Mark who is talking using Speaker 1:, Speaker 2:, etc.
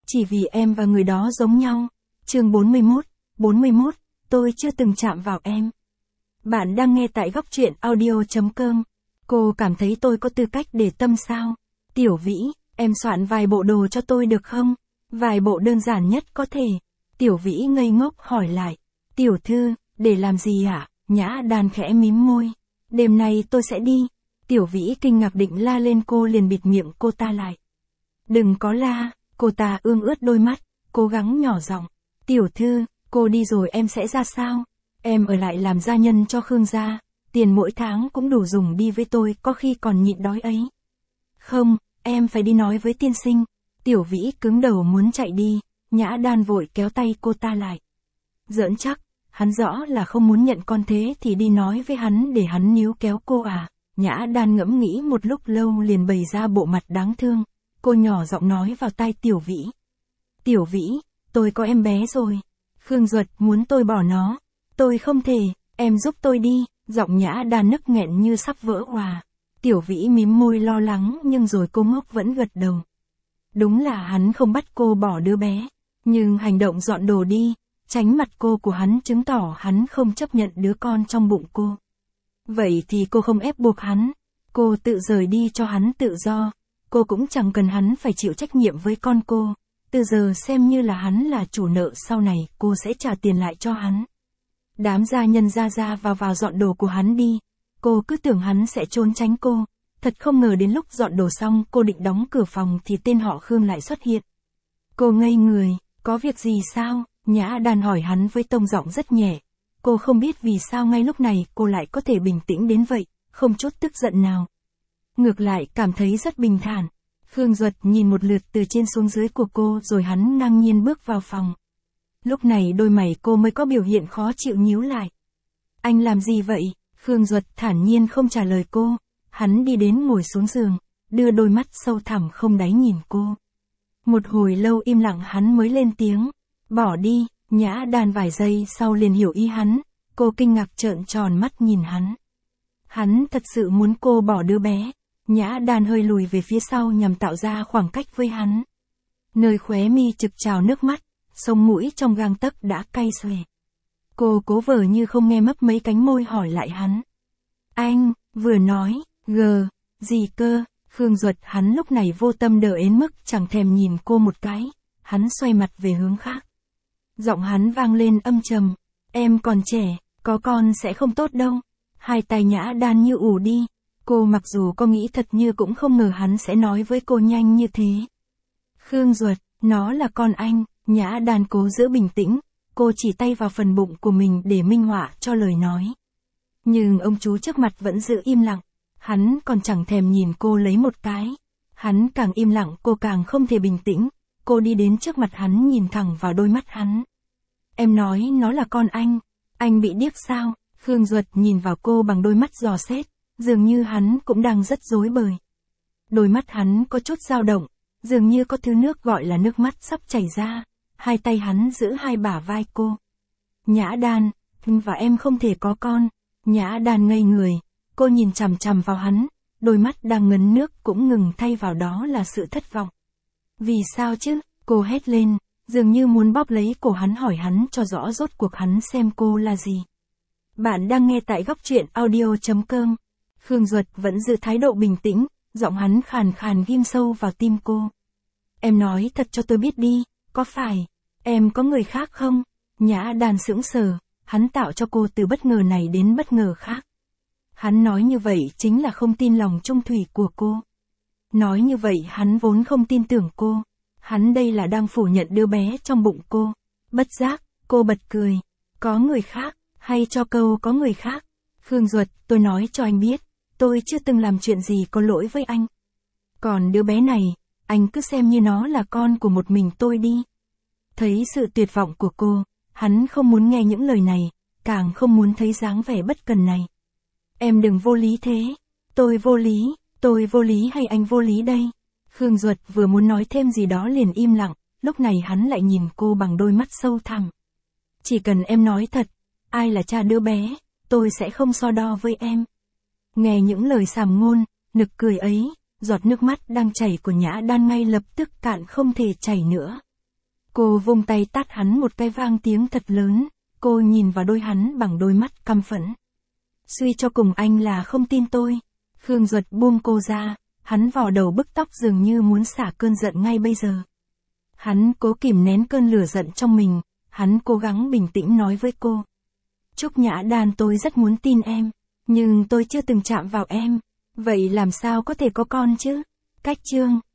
Speaker 1: chỉ vì em và người đó giống nhau. Chương 41, tôi chưa từng chạm vào em. Bạn đang nghe tại góc truyện audio.com. Cô cảm thấy tôi có tư cách để tâm sao? Tiểu Vĩ, em soạn vài bộ đồ cho tôi được không? Vài bộ đơn giản nhất có thể. Tiểu Vĩ ngây ngốc hỏi lại. Tiểu thư, để làm gì ạ? Nhã Đan khẽ mím môi. Đêm nay tôi sẽ đi. Tiểu Vĩ kinh ngạc định la lên, cô liền bịt miệng cô ta lại. Đừng có la, cô ta ương ướt đôi mắt, cố gắng nhỏ giọng. Tiểu thư, cô đi rồi em sẽ ra sao? Em ở lại làm gia nhân cho Khương gia, tiền mỗi tháng cũng đủ dùng đi với tôi, có khi còn nhịn đói ấy. Không, em phải đi nói với tiên sinh. Tiểu Vĩ cứng đầu muốn chạy đi, Nhã Đan vội kéo tay cô ta lại. Giỡn chắc, hắn rõ là không muốn nhận con, thế thì đi nói với hắn để hắn níu kéo cô à? Nhã Đan ngẫm nghĩ một lúc lâu liền bày ra bộ mặt đáng thương. Cô nhỏ giọng nói vào tai Tiểu Vĩ. Tiểu Vĩ, tôi có em bé rồi. Khương Duật muốn tôi bỏ nó. Tôi không thể, em giúp tôi đi. Giọng Nhã Đan nức nghẹn như sắp vỡ òa. Tiểu Vĩ mím môi lo lắng, nhưng rồi cô ngốc vẫn gật đầu. Đúng là hắn không bắt cô bỏ đứa bé, nhưng hành động dọn đồ đi, tránh mặt cô của hắn chứng tỏ hắn không chấp nhận đứa con trong bụng cô. Vậy thì cô không ép buộc hắn, cô tự rời đi cho hắn tự do, cô cũng chẳng cần hắn phải chịu trách nhiệm với con cô, từ giờ xem như là hắn là chủ nợ, sau này cô sẽ trả tiền lại cho hắn. Đám gia nhân ra vào dọn đồ của hắn đi, cô cứ tưởng hắn sẽ trốn tránh cô, thật không ngờ đến lúc dọn đồ xong cô định đóng cửa phòng thì tên họ Khương lại xuất hiện. Cô ngây người, có việc gì sao? Nhã Đan hỏi hắn với tông giọng rất nhẹ. Cô không biết vì sao ngay lúc này cô lại có thể bình tĩnh đến vậy, không chút tức giận nào. Ngược lại cảm thấy rất bình thản. Khương Duật nhìn một lượt từ trên xuống dưới của cô rồi hắn ngang nhiên bước vào phòng. Lúc này đôi mày cô mới có biểu hiện khó chịu nhíu lại. Anh làm gì vậy? Khương Duật thản nhiên không trả lời cô. Hắn đi đến ngồi xuống giường, đưa đôi mắt sâu thẳm không đáy nhìn cô. Một hồi lâu im lặng hắn mới lên tiếng. Bỏ đi. Nhã Đan vài giây sau liền hiểu ý hắn. Cô kinh ngạc trợn tròn mắt nhìn hắn. Hắn thật sự muốn cô bỏ đứa bé. Nhã Đan hơi lùi về phía sau nhằm tạo ra khoảng cách với hắn. Nơi khóe mi trực trào nước mắt, sống mũi trong gang tấc đã cay xòe. Cô cố vờ như không nghe, mấp mấy cánh môi hỏi lại hắn. Anh, vừa nói, gì cơ? Khương Duật hắn lúc này vô tâm đờ đến mức chẳng thèm nhìn cô một cái, hắn xoay mặt về hướng khác. Giọng hắn vang lên âm trầm, em còn trẻ, có con sẽ không tốt đâu. Hai tay Nhã Đan như ù đi, cô mặc dù có nghĩ thật như cũng không ngờ hắn sẽ nói với cô nhanh như thế. Khương Duật, nó là con anh. Nhã Đan cố giữ bình tĩnh, cô chỉ tay vào phần bụng của mình để minh họa cho lời nói. Nhưng ông chú trước mặt vẫn giữ im lặng, hắn còn chẳng thèm nhìn cô lấy một cái. Hắn càng im lặng cô càng không thể bình tĩnh, cô đi đến trước mặt hắn nhìn thẳng vào đôi mắt hắn. Em nói nó là con anh bị điếc sao? Khương Duật nhìn vào cô bằng đôi mắt dò xét, dường như hắn cũng đang rất rối bời. Đôi mắt hắn có chút dao động, dường như có thứ nước gọi là nước mắt sắp chảy ra. Hai tay hắn giữ hai bả vai cô. Nhã Đan, và em không thể có con. Nhã Đan ngây người, cô nhìn chằm chằm vào hắn, đôi mắt đang ngấn nước cũng ngừng, thay vào đó là sự thất vọng. Vì sao chứ? Cô hét lên, dường như muốn bóp lấy cổ hắn, hỏi hắn cho rõ rốt cuộc hắn xem cô là gì. Bạn đang nghe tại góc truyện audio.com. Khương Duật vẫn giữ thái độ bình tĩnh, giọng hắn khàn khàn ghim sâu vào tim cô. Em nói thật cho tôi biết đi, có phải em có người khác không? Nhã Đan sững sờ, hắn tạo cho cô từ bất ngờ này đến bất ngờ khác. Hắn nói như vậy chính là không tin lòng trung thủy của cô. Nói như vậy hắn vốn không tin tưởng cô. Hắn đây là đang phủ nhận đứa bé trong bụng cô. Bất giác, cô bật cười. Có người khác, hay cho câu có người khác. Khương Duật, tôi nói cho anh biết, tôi chưa từng làm chuyện gì có lỗi với anh. Còn đứa bé này, anh cứ xem như nó là con của một mình tôi đi. Thấy sự tuyệt vọng của cô, hắn không muốn nghe những lời này, càng không muốn thấy dáng vẻ bất cần này. Em đừng vô lý thế. Tôi vô lý hay anh vô lý đây? Khương Duật vừa muốn nói thêm gì đó liền im lặng, lúc này hắn lại nhìn cô bằng đôi mắt sâu thẳm. Chỉ cần em nói thật, ai là cha đứa bé, tôi sẽ không so đo với em. Nghe những lời sàm ngôn, nực cười ấy, giọt nước mắt đang chảy của Nhã Đan ngay lập tức cạn không thể chảy nữa. Cô vung tay tát hắn một cái vang tiếng thật lớn, cô nhìn vào đôi hắn bằng đôi mắt căm phẫn. Suy cho cùng anh là không tin tôi. Khương Duật buông cô ra, hắn vò đầu bức tóc dường như muốn xả cơn giận ngay bây giờ. Hắn cố kìm nén cơn lửa giận trong mình, hắn cố gắng bình tĩnh nói với cô. Trúc Nhã Đan, tôi rất muốn tin em, nhưng tôi chưa từng chạm vào em, vậy làm sao có thể có con chứ? Cách chương